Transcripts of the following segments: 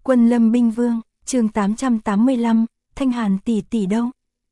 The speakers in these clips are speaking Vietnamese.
Quân Lâm binh vương, chương 885, Thanh Hàn tỷ tỷ đâu?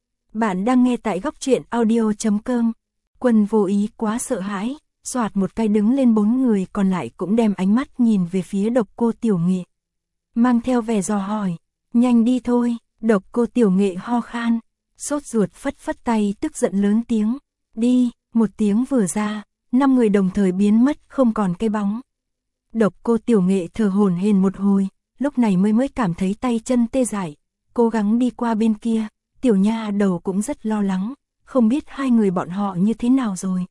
Bạn đang nghe tại góc truyện audio.com. Quân Vô Ý quá sợ hãi, xoạt một cái đứng lên, bốn người còn lại cũng đem ánh mắt nhìn về phía Độc Cô Tiểu Nghệ. Mang theo vẻ dò hỏi, nhanh đi thôi. Độc Cô Tiểu Nghệ ho khan, sốt ruột phất phất tay, tức giận lớn tiếng, đi. Một tiếng vừa ra, 5 người đồng thời biến mất không còn cái bóng. Độc Cô Tiểu Nghệ thở hổn hển một hồi, lúc này mới cảm thấy tay chân tê dại, cố gắng đi qua bên kia. Tiểu nha đầu cũng rất lo lắng, không biết hai người bọn họ như thế nào rồi.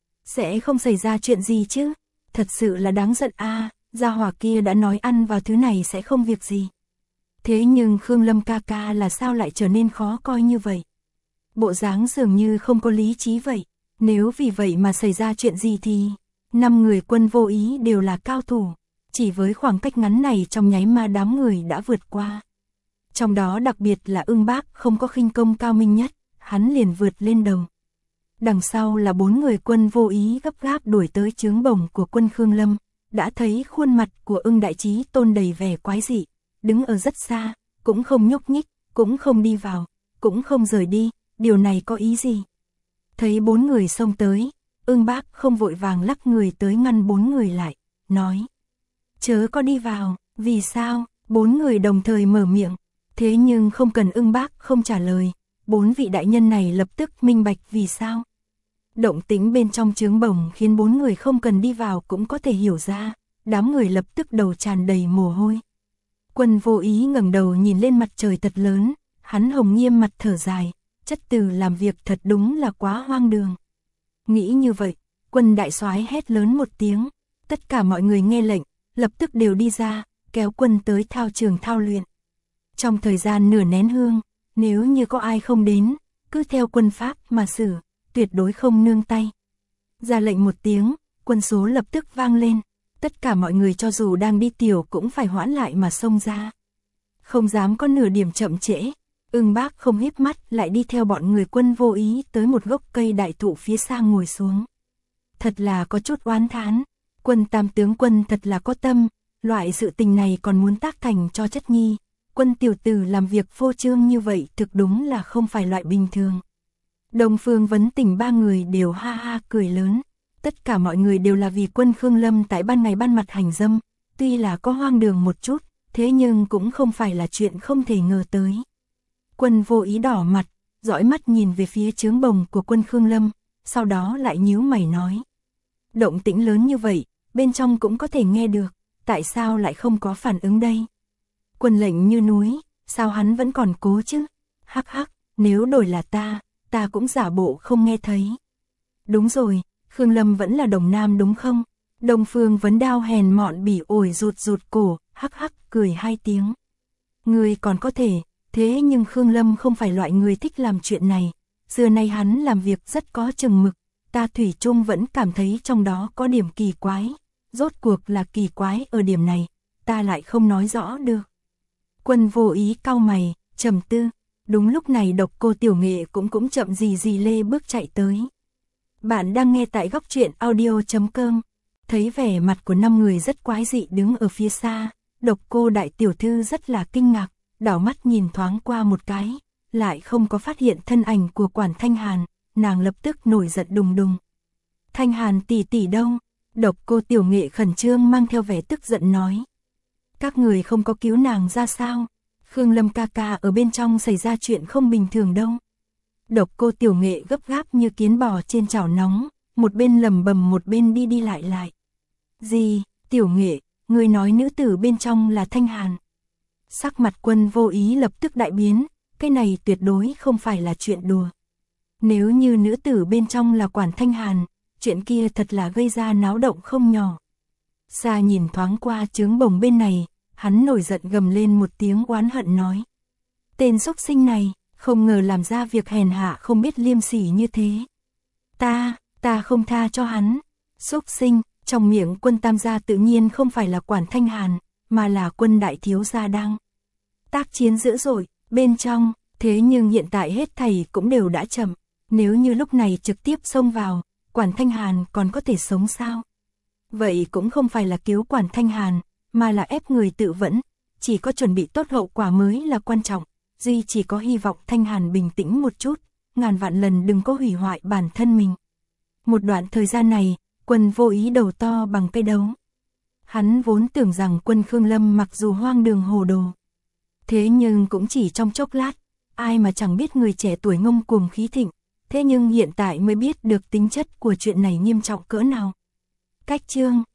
Sẽ không xảy ra chuyện gì chứ? Thật sự là đáng giận a, gia hỏa kia đã nói ăn vào thứ này sẽ không việc gì. Thế nhưng Khương Lâm ca ca là sao lại trở nên khó coi như vậy? Bộ dáng dường như không có lý trí vậy. Nếu vì vậy mà xảy ra chuyện gì thì 5 người Quân Vô Ý đều là cao thủ, chỉ với khoảng cách ngắn này trong nháy mà đám người đã vượt qua. Trong đó đặc biệt là Ưng Bác không có khinh công cao minh nhất, hắn liền vượt lên đầu. Đằng sau là 4 người Quân Vô Ý gấp gáp đuổi tới chướng bổng của quân Khương Lâm, đã thấy khuôn mặt của Ưng Đại Chí Tôn đầy vẻ quái dị, đứng ở rất xa, cũng không nhúc nhích, cũng không đi vào, cũng không rời đi, điều này có ý gì? Thấy 4 người xông tới, Ưng Bác không vội vàng lắc người tới ngăn 4 người lại, nói: chớ có đi vào. Vì sao? 4 người đồng thời mở miệng, thế nhưng không cần Ưng Bác không trả lời, 4 vị đại nhân này lập tức minh bạch vì sao. Động tĩnh bên trong chướng bổng khiến 4 người không cần đi vào cũng có thể hiểu ra, đám người lập tức đầu tràn đầy mồ hôi. Quân Vô Ý ngẩng đầu nhìn lên mặt trời thật lớn, hắn hồng nghiêm mặt thở dài, chất từ làm việc thật đúng là quá hoang đường. Nghĩ như vậy, Quân đại soái hét lớn một tiếng, tất cả mọi người nghe lệnh, lập tức đều đi ra, kéo quân tới thao trường thao luyện. Trong thời gian nửa nén hương, nếu như có ai không đến, cứ theo quân pháp mà xử, tuyệt đối không nương tay. Ra lệnh một tiếng, quân số lập tức vang lên, tất cả mọi người cho dù đang đi tiểu cũng phải hoãn lại mà xông ra. Không dám có nửa điểm chậm trễ. Ưng Bác không híp mắt lại đi theo bọn người Quân Vô Ý tới một gốc cây đại thụ phía xa ngồi xuống. Thật là có chút oán thán, Quân Tam tướng quân thật là có tâm, loại sự tình này còn muốn tác thành cho chất nhi. Quân tiểu tử làm việc phô trương như vậy thực đúng là không phải loại bình thường. Đông Phương Vấn Tình 3 người đều ha ha cười lớn, tất cả mọi người đều là vì quân Khương Lâm tại ban ngày ban mặt hành dâm, tuy là có hoang đường một chút, thế nhưng cũng không phải là chuyện không thể ngờ tới. Quân Vô Ý đỏ mặt, dõi mắt nhìn về phía chướng bồng của quân Khương Lâm, sau đó lại nhíu mày nói: động tĩnh lớn như vậy, bên trong cũng có thể nghe được, tại sao lại không có phản ứng đây? Quân lệnh như núi, sao hắn vẫn còn cố chứ? Hắc hắc, nếu đổi là ta cũng giả bộ không nghe thấy. Đúng rồi, Khương Lâm vẫn là đồng nam đúng không? Đông Phương Vấn Đao hèn mọn bỉ ổi rụt cổ, hắc hắc cười 2 tiếng. Người còn có thể, thế nhưng Khương Lâm không phải loại người thích làm chuyện này, xưa nay hắn làm việc rất có chừng mực, ta thủy chung vẫn cảm thấy trong đó có điểm kỳ quái, rốt cuộc là kỳ quái ở điểm này, ta lại không nói rõ được. Quân Vô Ý cau mày, trầm tư, đúng lúc này Độc Cô Tiểu Nghệ cũng chậm gì lê bước chạy tới. Bạn đang nghe tại góc truyện audio.com, thấy vẻ mặt của 5 người rất quái dị đứng ở phía xa, Độc Cô đại tiểu thư rất là kinh ngạc, đảo mắt nhìn thoáng qua một cái, lại không có phát hiện thân ảnh của quản Thanh Hàn, nàng lập tức nổi giận đùng đùng. Thanh Hàn tỷ tỷ đâu? Độc Cô Tiểu Nghệ khẩn trương mang theo vẻ tức giận nói. Các người không có cứu nàng ra sao? Khương Lâm ca ca ở bên trong xảy ra chuyện không bình thường đâu. Độc Cô Tiểu Nghệ gấp gáp như kiến bò trên chảo nóng, một bên lầm bầm một bên đi lại. Gì? Tiểu Nghệ, người nói nữ tử bên trong là Thanh Hàn? Sắc mặt Quân Vô Ý lập tức đại biến, cái này tuyệt đối không phải là chuyện đùa. Nếu như nữ tử bên trong là quản Thanh Hàn, chuyện kia thật là gây ra náo động không nhỏ. Xa nhìn thoáng qua chướng bồng bên này, hắn nổi giận gầm lên một tiếng oán hận nói. Tên xúc sinh này, không ngờ làm ra việc hèn hạ không biết liêm sỉ như thế. Ta không tha cho hắn. Xúc sinh, trong miệng Quân tam gia tự nhiên không phải là quản Thanh Hàn, mà là Quân đại thiếu gia đang tác chiến dữ dội bên trong, thế nhưng hiện tại hết thảy cũng đều đã chậm, nếu như lúc này trực tiếp xông vào, quản Thanh Hàn còn có thể sống sao? Vậy cũng không phải là cứu quản Thanh Hàn, mà là ép người tự vẫn, chỉ có chuẩn bị tốt hậu quả mới là quan trọng, duy chỉ có hy vọng Thanh Hàn bình tĩnh một chút, ngàn vạn lần đừng có hủy hoại bản thân mình. Một đoạn thời gian này, Quân Vô Ý đầu to bằng cây đấu. Hắn vốn tưởng rằng Quân Khương Lâm mặc dù hoang đường hồ đồ, thế nhưng cũng chỉ trong chốc lát, ai mà chẳng biết người trẻ tuổi ngông cuồng khí thịnh, thế nhưng hiện tại mới biết được tính chất của chuyện này nghiêm trọng cỡ nào. Cách chương